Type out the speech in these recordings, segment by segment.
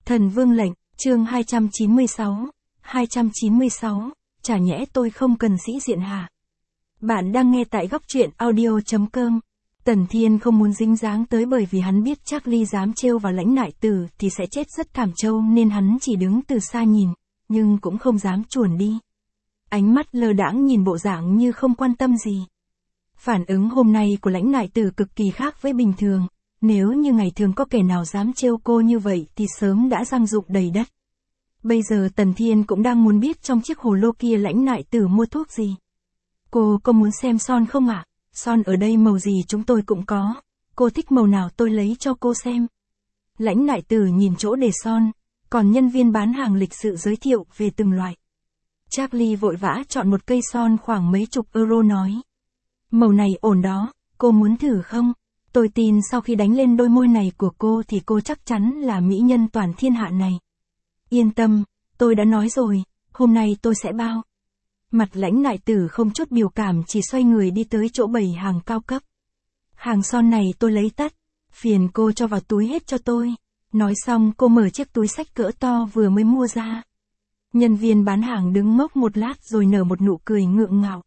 Thần Vương lệnh, chương 296, chả nhẽ tôi không cần sĩ diện hả? Bạn đang nghe tại góc truyện audio.com. Tần Thiên không muốn dính dáng tới bởi vì hắn biết Charlie dám trêu vào Lãnh Nại Tử thì sẽ chết rất thảm trâu nên hắn chỉ đứng từ xa nhìn, nhưng cũng không dám chuồn đi. Ánh mắt lơ đãng nhìn bộ dạng như không quan tâm gì. Phản ứng hôm nay của Lãnh Nại Tử cực kỳ khác với bình thường. Nếu như ngày thường có kẻ nào dám trêu cô như vậy thì sớm đã răng rụng đầy đất. Bây giờ Tần Thiên cũng đang muốn biết trong chiếc hồ lô kia Lãnh Nại Tử mua thuốc gì. Cô có muốn xem son không ạ? Son ở đây màu gì chúng tôi cũng có. Cô thích màu nào tôi lấy cho cô xem. Lãnh Nại Tử nhìn chỗ để son, còn nhân viên bán hàng lịch sự giới thiệu về từng loại. Charlie vội vã chọn một cây son khoảng mấy chục euro nói. Màu này ổn đó, cô muốn thử không? Tôi tin sau khi đánh lên đôi môi này của cô thì cô chắc chắn là mỹ nhân toàn thiên hạ này. Yên tâm, tôi đã nói rồi, hôm nay tôi sẽ bao. Mặt Lãnh Nại Tử không chút biểu cảm chỉ xoay người đi tới chỗ bày hàng cao cấp. Hàng son này tôi lấy tất, phiền cô cho vào túi hết cho tôi. Nói xong cô mở chiếc túi xách cỡ to vừa mới mua ra. Nhân viên bán hàng đứng ngốc một lát rồi nở một nụ cười ngượng ngạo.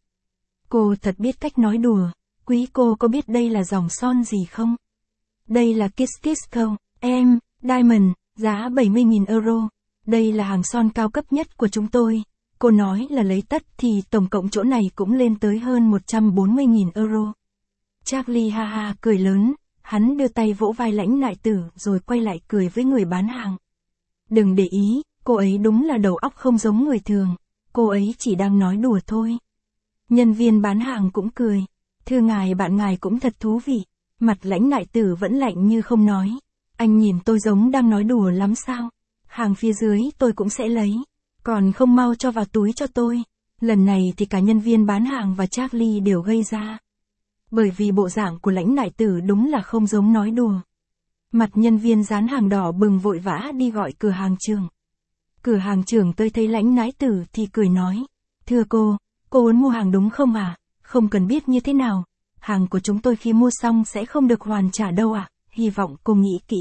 Cô thật biết cách nói đùa. Quý cô có biết đây là dòng son gì không? Đây là Kiss Kiss không? Em, Diamond, giá 70.000 euro. Đây là hàng son cao cấp nhất của chúng tôi. Cô nói là lấy tất thì tổng cộng chỗ này cũng lên tới hơn 140.000 euro. Charlie ha ha cười lớn, hắn đưa tay vỗ vai Lãnh Nại Tử rồi quay lại cười với người bán hàng. Đừng để ý, cô ấy đúng là đầu óc không giống người thường. Cô ấy chỉ đang nói đùa thôi. Nhân viên bán hàng cũng cười. Thưa ngài bạn ngài cũng thật thú vị. Mặt Lãnh Nại Tử vẫn lạnh như không nói. Anh nhìn tôi giống đang nói đùa lắm sao? Hàng phía dưới tôi cũng sẽ lấy. Còn không mau cho vào túi cho tôi. Lần này thì cả nhân viên bán hàng và Charlie đều gây ra. Bởi vì bộ dạng của Lãnh Nại Tử đúng là không giống nói đùa. Mặt nhân viên dán hàng đỏ bừng vội vã đi gọi cửa hàng trưởng. Cửa hàng trưởng tới thấy Lãnh Nại Tử thì cười nói. Thưa cô muốn mua hàng đúng không à? Không cần biết như thế nào. Hàng của chúng tôi khi mua xong sẽ không được hoàn trả đâu ạ. Hy vọng cô nghĩ kỹ.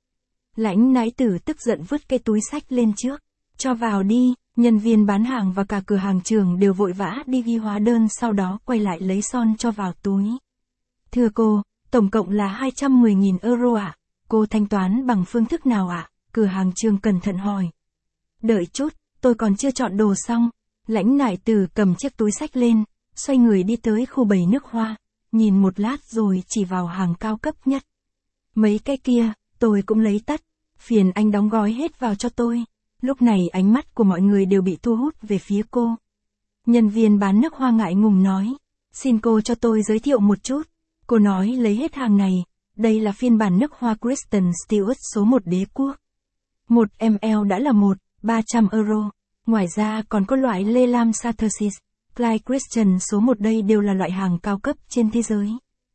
Lãnh Nại Tử tức giận vứt cái túi xách lên trước. Cho vào đi. Nhân viên bán hàng và cả cửa hàng trưởng đều vội vã đi ghi hóa đơn sau đó quay lại lấy son cho vào túi. Thưa cô, tổng cộng là 210.000 euro ạ. Cô thanh toán bằng phương thức nào ạ? Cửa hàng trưởng cẩn thận hỏi. Đợi chút, tôi còn chưa chọn đồ xong. Lãnh Nại Tử cầm chiếc túi xách lên, xoay người đi tới khu bày nước hoa, nhìn một lát rồi chỉ vào hàng cao cấp nhất. Mấy cái kia, tôi cũng lấy tất, phiền anh đóng gói hết vào cho tôi. Lúc này ánh mắt của mọi người đều bị thu hút về phía cô. Nhân viên bán nước hoa ngại ngùng nói, xin cô cho tôi giới thiệu một chút. Cô nói lấy hết hàng này, đây là phiên bản nước hoa Kristen Stewart số 1 đế quốc. 1 ml đã là 300 euro. Ngoài ra còn có loại Le Lam Satersis, Clyde Christian số 1 đây đều là loại hàng cao cấp trên thế giới.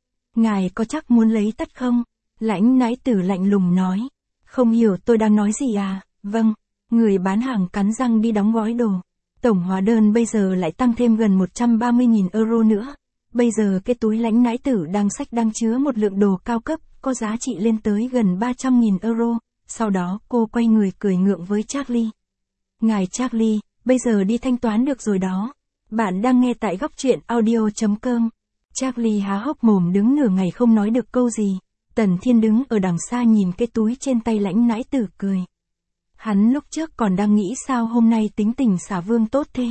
Ngài có chắc muốn lấy tất không? Lãnh Nại Tử lạnh lùng nói. Không hiểu tôi đang nói gì à? Vâng. Người bán hàng cắn răng đi đóng gói đồ. Tổng hóa đơn bây giờ lại tăng thêm gần 130.000 euro nữa. Bây giờ cái túi Lãnh Nại Tử đang xách đang chứa một lượng đồ cao cấp, có giá trị lên tới gần 300.000 euro. Sau đó cô quay người cười ngượng với Charlie. Ngài Charlie, bây giờ đi thanh toán được rồi đó. Bạn đang nghe tại góc truyện audio.com. Charlie há hốc mồm đứng nửa ngày không nói được câu gì. Tần Thiên đứng ở đằng xa nhìn cái túi trên tay Lãnh Nại Tử cười. Hắn lúc trước còn đang nghĩ sao hôm nay tính tình xả vương tốt thế.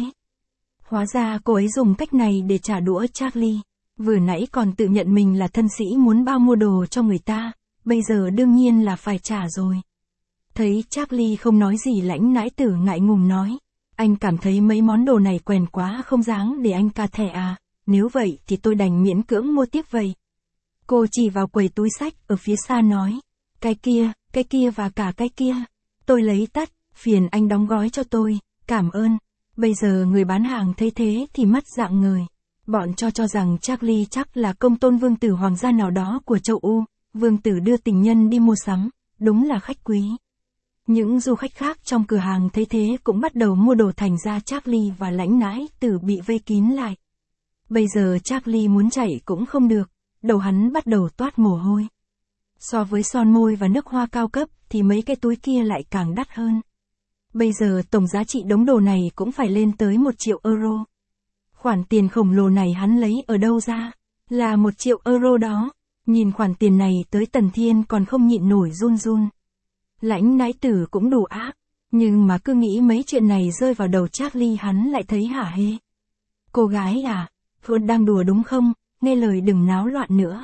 Hóa ra cô ấy dùng cách này để trả đũa Charlie. Vừa nãy còn tự nhận mình là thân sĩ muốn bao mua đồ cho người ta. Bây giờ đương nhiên là phải trả rồi. Thấy Charlie không nói gì Lãnh Nại Tử ngại ngùng nói. Anh cảm thấy mấy món đồ này quèn quá không dáng để anh cà thẻ à. Nếu vậy thì tôi đành miễn cưỡng mua tiếp vậy. Cô chỉ vào quầy túi xách ở phía xa nói. Cái kia và cả cái kia. Tôi lấy tất, phiền anh đóng gói cho tôi, cảm ơn. Bây giờ người bán hàng thấy thế thì mắt rạng ngời. Bọn cho rằng Charlie chắc là công tôn vương tử hoàng gia nào đó của châu Âu. Vương tử đưa tình nhân đi mua sắm, đúng là khách quý. Những du khách khác trong cửa hàng thấy thế cũng bắt đầu mua đồ thành ra Charlie và Lãnh Nại Tử bị vây kín lại. Bây giờ Charlie muốn chạy cũng không được, đầu hắn bắt đầu toát mồ hôi. So với son môi và nước hoa cao cấp thì mấy cái túi kia lại càng đắt hơn. Bây giờ tổng giá trị đống đồ này cũng phải lên tới 1 triệu euro. Khoản tiền khổng lồ này hắn lấy ở đâu ra? Là 1 triệu euro đó. Nhìn khoản tiền này tới Tần Thiên còn không nhịn nổi run run. Lãnh nãi tử cũng đủ ác. Nhưng mà cứ nghĩ mấy chuyện này rơi vào đầu Charlie hắn lại thấy hả hê. Cô gái à, Phương đang đùa đúng không? Nghe lời đừng náo loạn nữa.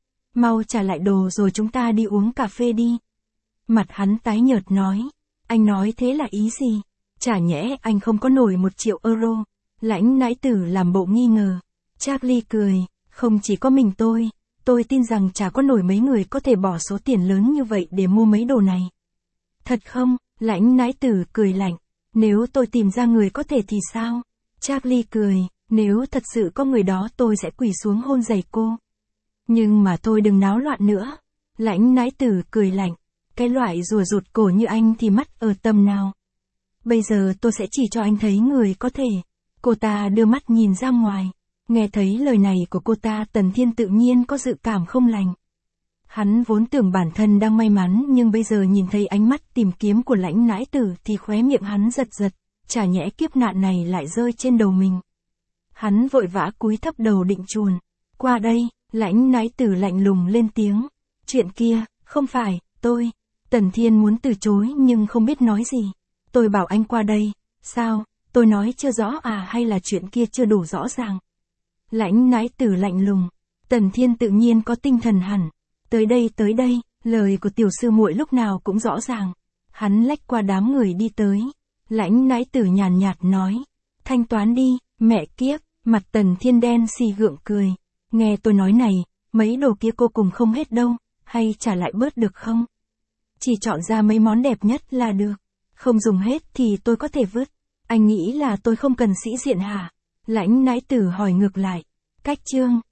Mau trả lại đồ rồi chúng ta đi uống cà phê đi. Mặt hắn tái nhợt nói. Anh nói thế là ý gì? Chả nhẽ anh không có nổi 1 triệu euro. Lãnh nãi tử làm bộ nghi ngờ. Charlie cười. Không chỉ có mình tôi tin rằng chả có nổi mấy người có thể bỏ số tiền lớn như vậy để mua mấy đồ này. Thật không? Lãnh nãi tử cười lạnh. Nếu tôi tìm ra người có thể thì sao? Charlie cười. Nếu thật sự có người đó tôi sẽ quỳ xuống hôn giày cô. Nhưng mà thôi đừng náo loạn nữa. Lãnh nãi tử cười lạnh. Cái loại rùa rụt cổ như anh thì mắt ở tầm nào? Bây giờ tôi sẽ chỉ cho anh thấy người có thể. Cô ta đưa mắt nhìn ra ngoài. Nghe thấy lời này của cô ta Tần Thiên tự nhiên có dự cảm không lành. Hắn vốn tưởng bản thân đang may mắn nhưng bây giờ nhìn thấy ánh mắt tìm kiếm của lãnh nãi tử thì khóe miệng hắn giật giật. Chả nhẽ kiếp nạn này lại rơi trên đầu mình. Hắn vội vã cúi thấp đầu định chuồn. Qua đây, lãnh nãi tử lạnh lùng lên tiếng. Chuyện kia, không phải, tôi. Tần Thiên muốn từ chối nhưng không biết nói gì. Tôi bảo anh qua đây. Sao, tôi nói chưa rõ à hay là chuyện kia chưa đủ rõ ràng? Lãnh nãi tử lạnh lùng. Tần Thiên tự nhiên có tinh thần hẳn. Tới đây, lời của tiểu sư muội lúc nào cũng rõ ràng. Hắn lách qua đám người đi tới. Lãnh nãi tử nhàn nhạt nói. Thanh toán đi, mẹ kiếp, mặt Tần Thiên đen xì gượng cười. Nghe tôi nói này, mấy đồ kia cô cùng không hết đâu, hay trả lại bớt được không? Chỉ chọn ra mấy món đẹp nhất là được. Không dùng hết thì tôi có thể vứt. Anh nghĩ là tôi không cần sĩ diện hả? Lãnh nãi tử hỏi ngược lại. Cách chương